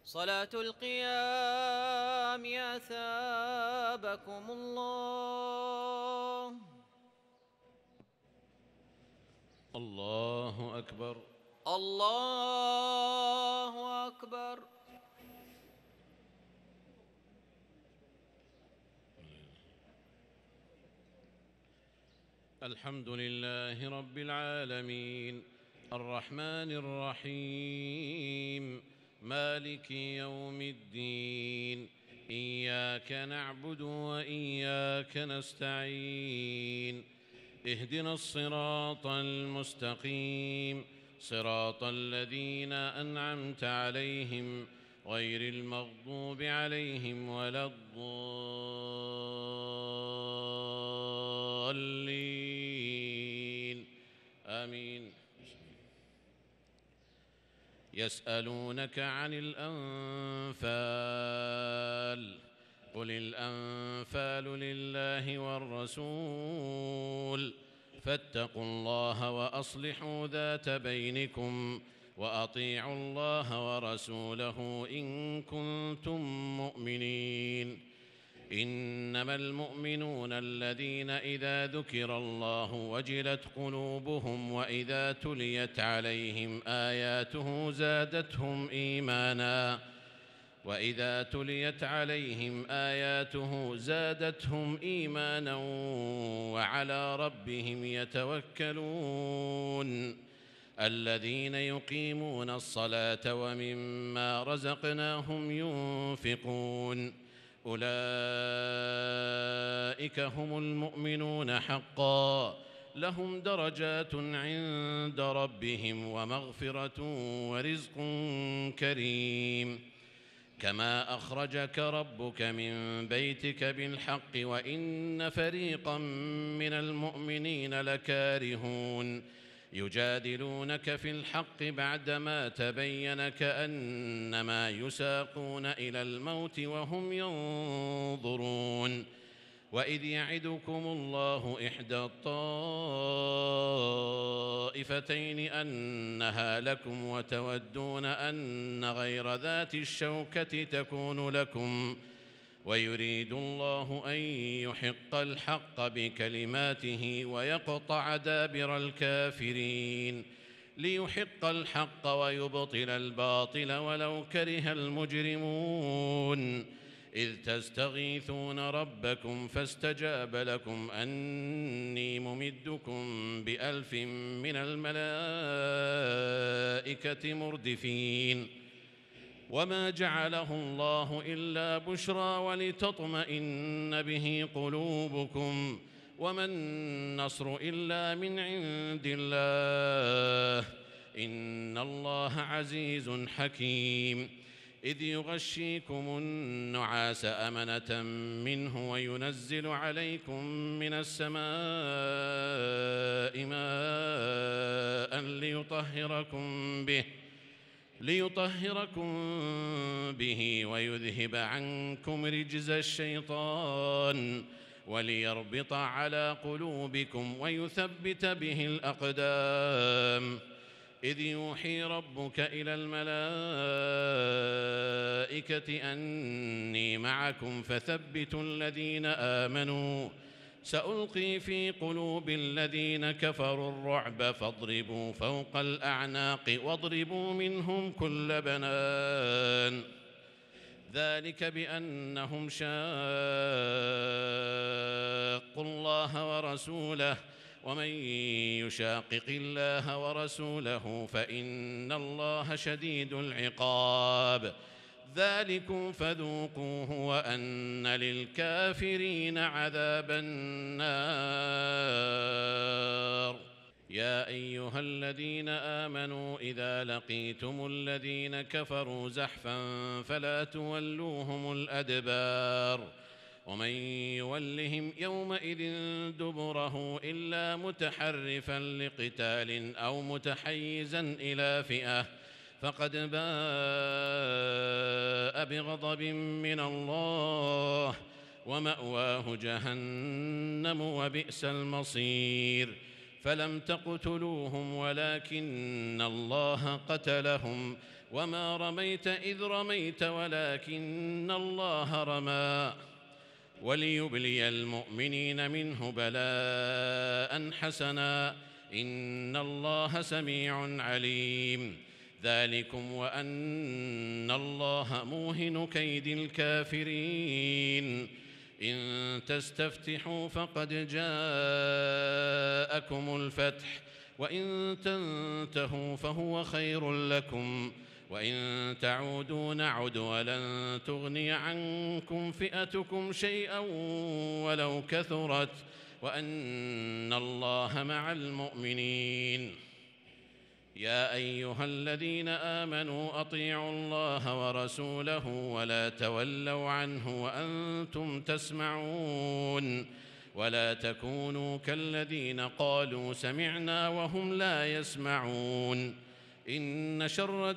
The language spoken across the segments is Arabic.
صلاة القيام أثابكم الله. الله أكبر. الله أكبر. الحمد لله رب العالمين الرحمن الرحيم مالك يوم الدين إياك نعبد وإياك نستعين اهدنا الصراط المستقيم صراط الذين أنعمت عليهم غير المغضوب عليهم ولا الضالين آمين. يسألونك عن الأنفال قل الأنفال لله والرسول فاتقوا الله وأصلحوا ذات بينكم وأطيعوا الله ورسوله إن كنتم مؤمنين. إنما المؤمنون الذين إذا ذكر الله وجلت قلوبهم وإذا تليت عليهم آياته زادتهم إيمانا وعلى ربهم يتوكلون. الذين يقيمون الصلاة ومما رزقناهم ينفقون أولئك هم المؤمنون حقا لهم درجات عند ربهم ومغفرة ورزق كريم. كما أخرجك ربك من بيتك بالحق وإن فريقا من المؤمنين لكارهون يجادلونك في الحق بعدما تبين كأنما يساقون إلى الموت وهم ينظرون. وإذ يعدكم الله إحدى الطائفتين أنها لكم وتودون أن غير ذات الشوكة تكون لكم ويريد الله أن يحق الحق بكلماته ويقطع دابر الكافرين ليحق الحق ويبطل الباطل ولو كره المجرمون. إذ تستغيثون ربكم فاستجاب لكم أني ممدكم ب1000 من الملائكة مردفين. وما جعله الله إلا بشرى ولتطمئن به قلوبكم وما النصر إلا من عند الله إن الله عزيز حكيم. إذ يغشيكم النعاس أمنة منه وينزل عليكم من السماء ماء ليطهركم به ويذهب عنكم رجز الشيطان وليربط على قلوبكم ويثبت به الأقدام. إذ يوحي ربك إلى الملائكة أني معكم فثبتوا الذين آمنوا سألقي في قلوب الذين كفروا الرعب فاضربوا فوق الأعناق واضربوا منهم كل بنان. ذلك بأنهم شاقوا الله ورسوله ومن يشاقق الله ورسوله فإن الله شديد العقاب. ذلكم فذوقوه وأن للكافرين عذاب النار. يا أيها الذين آمنوا إذا لقيتم الذين كفروا زحفا فلا تولوهم الأدبار ومن يولهم يومئذ دبره إلا متحرفا لقتال أو متحيزا إلى فئة فقد باء بغضب من الله ومأواه جهنم وبئس المصير. فلم تقتلوهم ولكن الله قتلهم وما رميت إذ رميت ولكن الله رمى وليبلي المؤمنين منه بلاء حسنا إن الله سميع عليم ذلكم وأن الله موهن كيد الكافرين إن تستفتحوا فقد جاءكم الفتح وإن تنتهوا فهو خير لكم وإن تعودوا نعد ولن تغني عنكم فئتكم شيئا ولو كثرت وأن الله مع المؤمنين يا أيها الذين آمنوا أطيعوا الله ورسوله ولا تولوا عنه وأنتم تسمعون ولا تكونوا كالذين قالوا سمعنا وهم لا يسمعون إن شر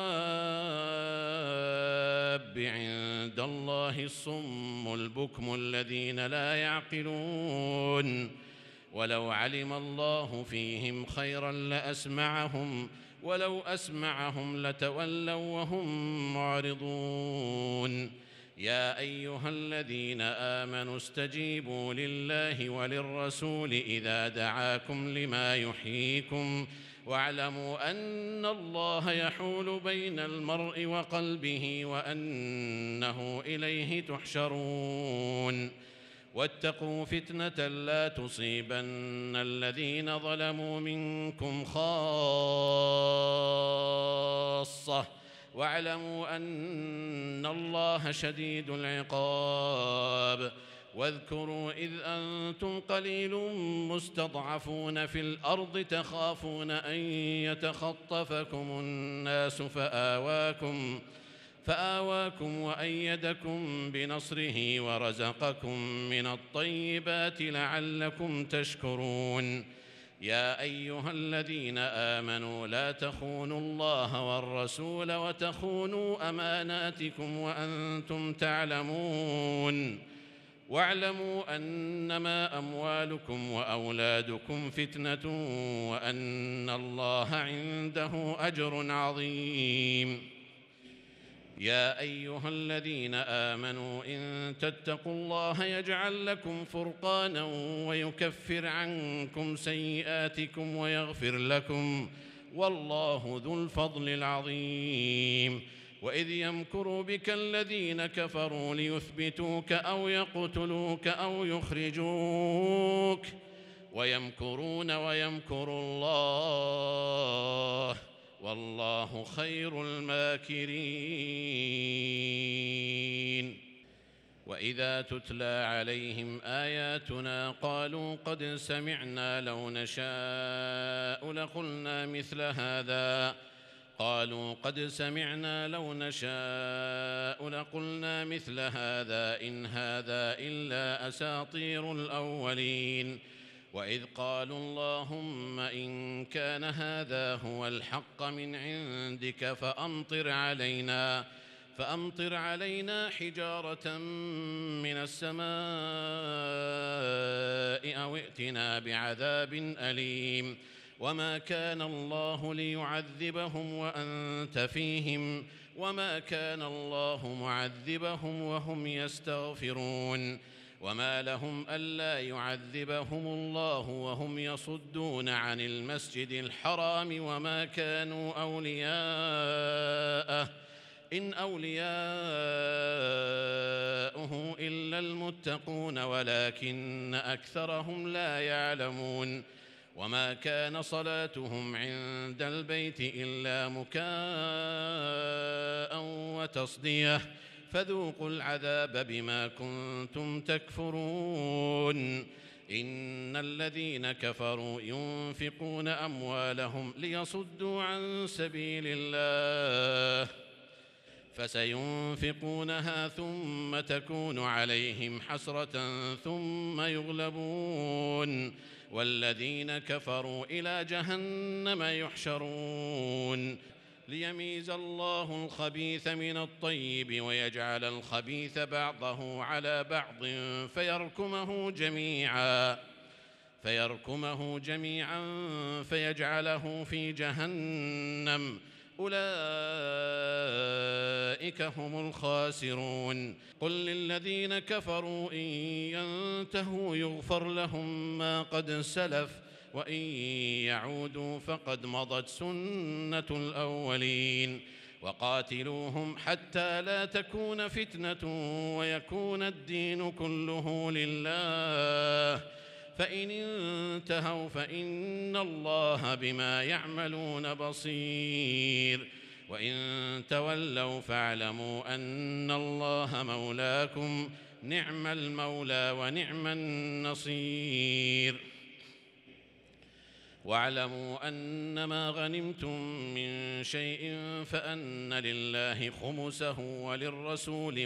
الدواب عند الله الصم البكم الذين لا يعقلون ولو علم الله فيهم خيرا لأسمعهم ولو أسمعهم لتولوا وهم معرضون يا أيها الذين آمنوا استجيبوا لله وللرسول إذا دعاكم لما يحييكم واعلموا أن الله يحول بين المرء وقلبه وأنه إليه تحشرون واتقوا فتنة لا تصيبن الذين ظلموا منكم خاصة واعلموا أن الله شديد العقاب واذكروا إذ أنتم قليل مستضعفون في الأرض تخافون أن يتخطفكم الناس فآواكم وأيدكم بنصره ورزقكم من الطيبات لعلكم تشكرون يا أيها الذين آمنوا لا تخونوا الله والرسول وتخونوا أماناتكم وأنتم تعلمون واعلموا أنما أموالكم وأولادكم فتنة وأن الله عنده أجر عظيم يا أيها الذين آمنوا إن تتقوا الله يجعل لكم فرقانا ويكفر عنكم سيئاتكم ويغفر لكم والله ذو الفضل العظيم وإذ يمكر بك الذين كفروا ليثبتوك أو يقتلوك أو يخرجوك ويمكرون ويمكر الله والله خير الماكرين وإذا تتلى عليهم آياتنا قالوا قد سمعنا لو نشاء لقلنا مثل هذا إن هذا إلا أساطير الأولين وإذ قالوا اللهم إن كان هذا هو الحق من عندك فأمطر علينا حجارة من السماء أو ائتنا بعذاب أليم وما كان الله ليعذبهم وأنت فيهم وما كان الله معذبهم وهم يستغفرون وما لهم ألا يعذبهم الله وهم يصدون عن المسجد الحرام وما كانوا أولياءه إن أولياؤه إلا المتقون ولكن أكثرهم لا يعلمون وما كان صلاتهم عند البيت إلا مكاء وتصدية فذوقوا العذاب بما كنتم تكفرون إن الذين كفروا ينفقون أموالهم ليصدوا عن سبيل الله فسينفقونها ثم تكون عليهم حسرة ثم يغلبون والذين كفروا إلى جهنم يحشرون ليميز الله الخبيث من الطيب ويجعل الخبيث بعضه على بعض فيركمه جميعا فيجعله في جهنم أولئك هم الخاسرون. قل للذين كفروا إن ينتهوا يغفر لهم ما قد سلف وإن يعودوا فقد مضت سنة الأولين وقاتلوهم حتى لا تكون فتنة ويكون الدين كله لله فإن انتهوا فإن الله بما يعملون بصير وإن تولوا فاعلموا أن الله مولاكم نعم المولى ونعم النصير. واعلموا أنما غنمتم من شيء فأن لله خمسه وللرسول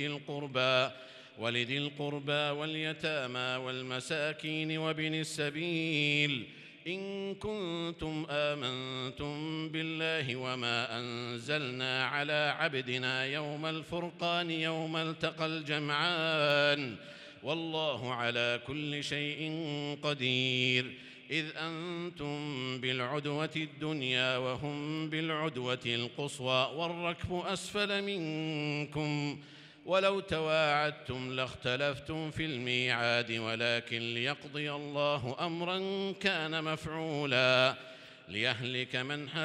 ولذي القربى واليتامى والمساكين وابن السبيل إن كنتم آمنتم بالله وما أنزلنا على عبدنا يوم الفرقان يوم التقى الجمعان والله على كل شيء قدير. إذ أنتم بالعدوة الدنيا وهم بالعدوة القصوى والركب أسفل منكم ولو تواعدتم لاختلفتم في الميعاد ولكن ليقضي الله أمرا كان مفعولا ليهلك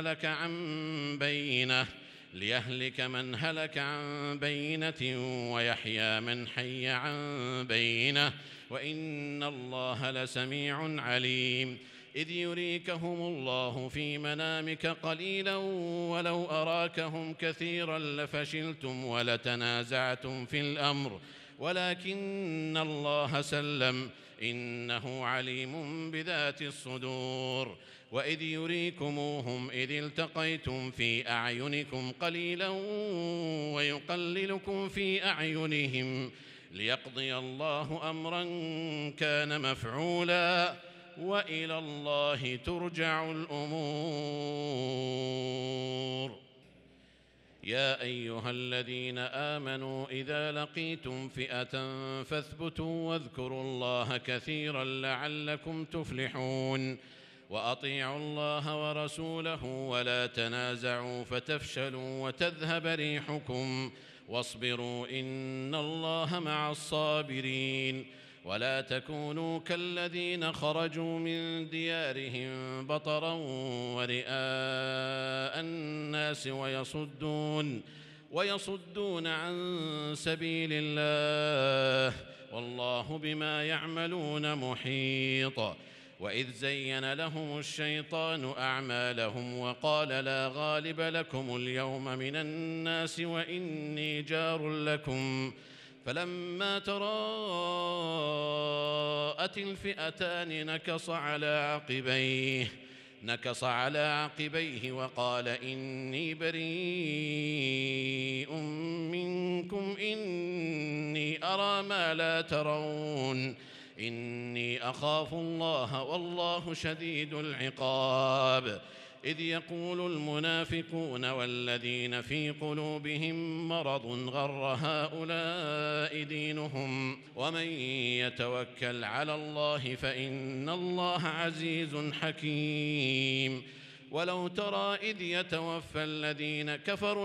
من هلك عن بينة ويحيى من حي عن بينة وإن الله لسميع عليم. إذ يريكهم الله في منامك قليلا ولو أراكهم كثيرا لفشلتم ولتنازعتم في الأمر ولكن الله سلم إنه عليم بذات الصدور. وإذ يريكموهم إذ التقيتم في أعينكم قليلا ويقللكم في أعينهم ليقضي الله أمرا كان مفعولا وإلى الله ترجع الأمور. يا أيها الذين آمنوا إذا لقيتم فئة فاثبتوا واذكروا الله كثيرا لعلكم تفلحون. وأطيعوا الله ورسوله ولا تنازعوا فتفشلوا وتذهب ريحكم واصبروا إن الله مع الصابرين. ولا تكونوا كالذين خرجوا من ديارهم بطرا ورئاء الناس ويصدون عن سبيل الله والله بما يعملون محيط. وإذ زين لهم الشيطان أعمالهم وقال لا غالب لكم اليوم من الناس وإني جار لكم فلما تراءت الفئتان نكص على عقبيه وقال إني بريء منكم إني أرى ما لا ترون إني أخاف الله والله شديد العقاب. إذ يقول المنافقون والذين في قلوبهم مرض غر هؤلاء دينهم ومن يتوكل على الله فإن الله عزيز حكيم. ولو ترى إذ يتوفى الذين كفروا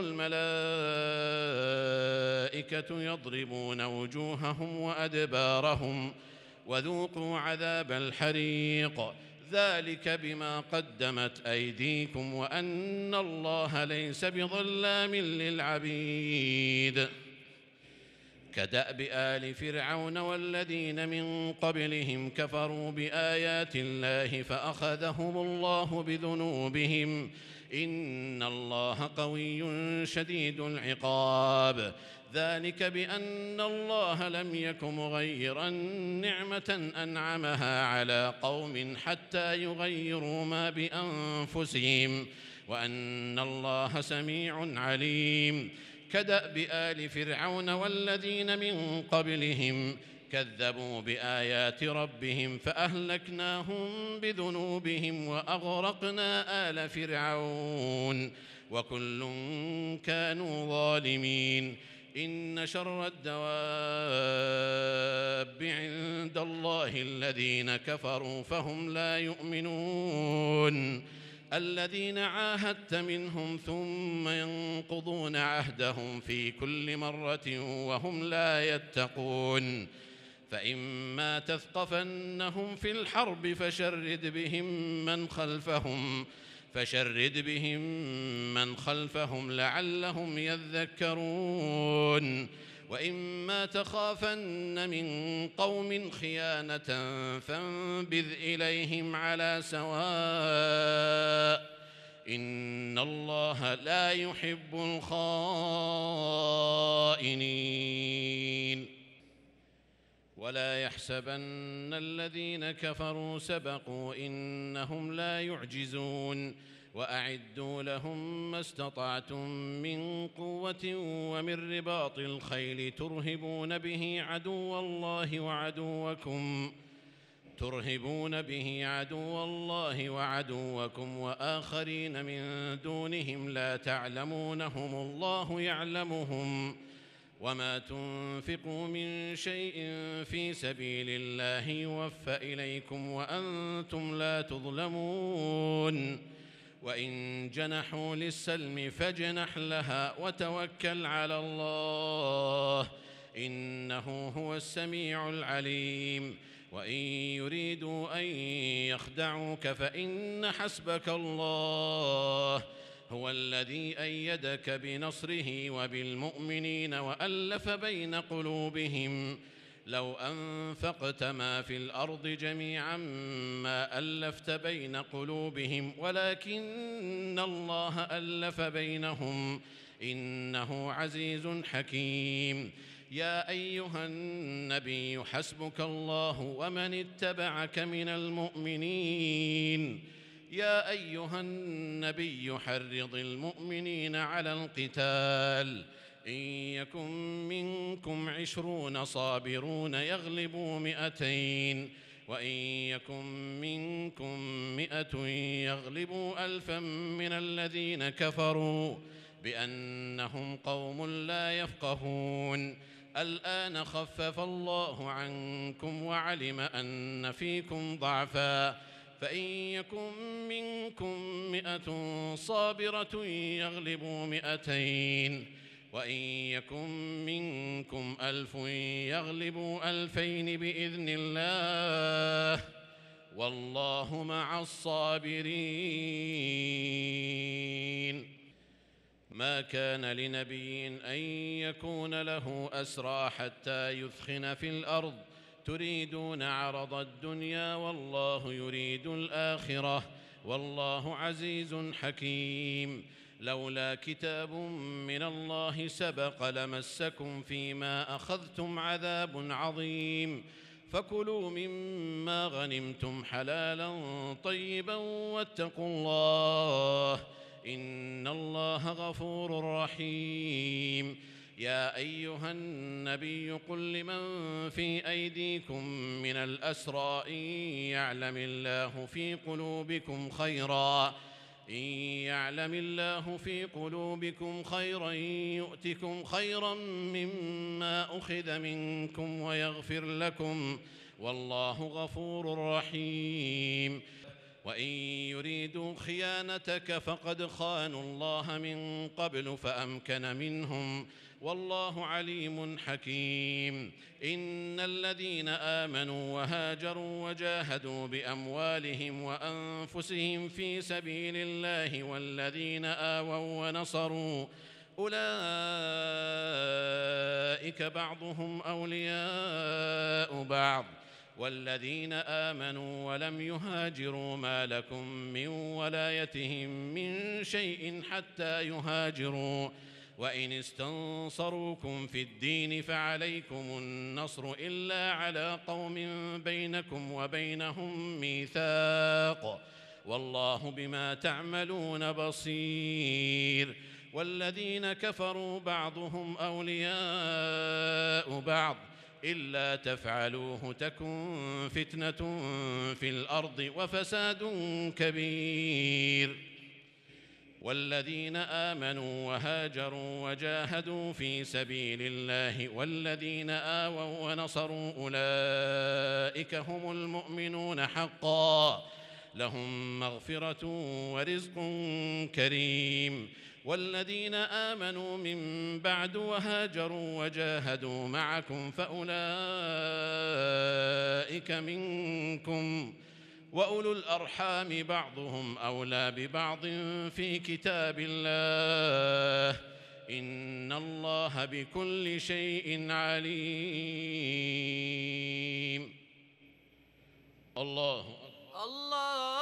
الملائكة يضربون وجوههم وأدبارهم وذوقوا عذاب الحريق ذلك بما قدمت أيديكم وأن الله ليس بظلام للعبيد. كدأب آل فرعون والذين من قبلهم كفروا بآيات الله فأخذهم الله بذنوبهم إن الله قوي شديد العقاب. ذلك بأن الله لم يك مغيرا نعمة أنعمها على قوم حتى يغيروا ما بأنفسهم وأن الله سميع عليم. كدأب آل فرعون والذين من قبلهم كذبوا بآيات ربهم فأهلكناهم بذنوبهم وأغرقنا آل فرعون وكل كانوا ظالمين. إن شر الدواب عند الله الذين كفروا فهم لا يؤمنون. الذين عاهدت منهم ثم ينقضون عهدهم في كل مرة وهم لا يتقون فإما تثقفنهم في الحرب فشرد بهم من خلفهم لعلهم يذكرون وإما تخافن من قوم خيانة فانبذ إليهم على سواء إن الله لا يحب الخائنين ولا يحسبن الذين كفروا سبقوا إنهم لا يعجزون وأعدوا لهم ما استطعتم من قوة ومن رباط الخيل ترهبون به عدو الله وعدوكم وآخرين من دونهم لا تعلمونهم الله يعلمهم وما تنفقوا من شيء في سبيل الله يوفى إليكم وأنتم لا تظلمون وإن جنحوا للسلم فاجنح لها وتوكل على الله إنه هو السميع العليم وإن يريدوا أن يخدعوك فإن حسبك الله هو الذي أيدك بنصره وبالمؤمنين وألف بين قلوبهم لو أنفقت ما في الأرض جميعا ما ألفت بين قلوبهم ولكن الله ألف بينهم إنه عزيز حكيم يا أيها النبي حسبك الله ومن اتبعك من المؤمنين يا أيها النبي حرض المؤمنين على القتال إن يكن منكم 20 صابرون يغلبوا 200 وإن يكن منكم 100 يغلبوا 1000 من الذين كفروا بأنهم قوم لا يفقهون الآن خفف الله عنكم وعلم أن فيكم ضعفا فإن يكن منكم 100 صابرة يغلبوا 200 وإن يكن منكم 1000 يغلبوا 2000 بإذن الله والله مع الصابرين ما كان لنبي أن يكون له أسرى حتى يثخن في الأرض تريدون عرض الدنيا والله يريد الآخرة والله عزيز حكيم لولا كتاب من الله سبق لمسكم فيما أخذتم عذاب عظيم فكلوا مما غنمتم حلالا طيبا واتقوا الله إن الله غفور رحيم يا أيها النبي قل لمن في أيديكم من الأسرى إن يعلم الله في قلوبكم خيرا يؤتكم خيرا مما أخذ منكم ويغفر لكم والله غفور رحيم وإن يريدوا خيانتك فقد خانوا الله من قبل فأمكن منهم والله عليم حكيم إن الذين آمنوا وهاجروا وجاهدوا بأموالهم وأنفسهم في سبيل الله والذين آووا ونصروا أولئك بعضهم أولياء بعض والذين آمنوا ولم يهاجروا ما لكم من ولايتهم من شيء حتى يهاجروا وإن استنصروكم في الدين فعليكم النصر إلا على قوم بينكم وبينهم ميثاق والله بما تعملون بصير والذين كفروا بعضهم أولياء بعض إلا تفعلوه تكن فتنة في الأرض وفساد كبير والذين آمنوا وهاجروا وجاهدوا في سبيل الله والذين آووا ونصروا أولئك هم المؤمنون حقا لهم مغفرة ورزق كريم. والذين آمنوا من بعد وهاجروا وجاهدوا معكم فأولئك منكم، وأولو الأرحام بعضهم أولى ببعض في كتاب الله، إن الله بكل شيء عليم. الله الله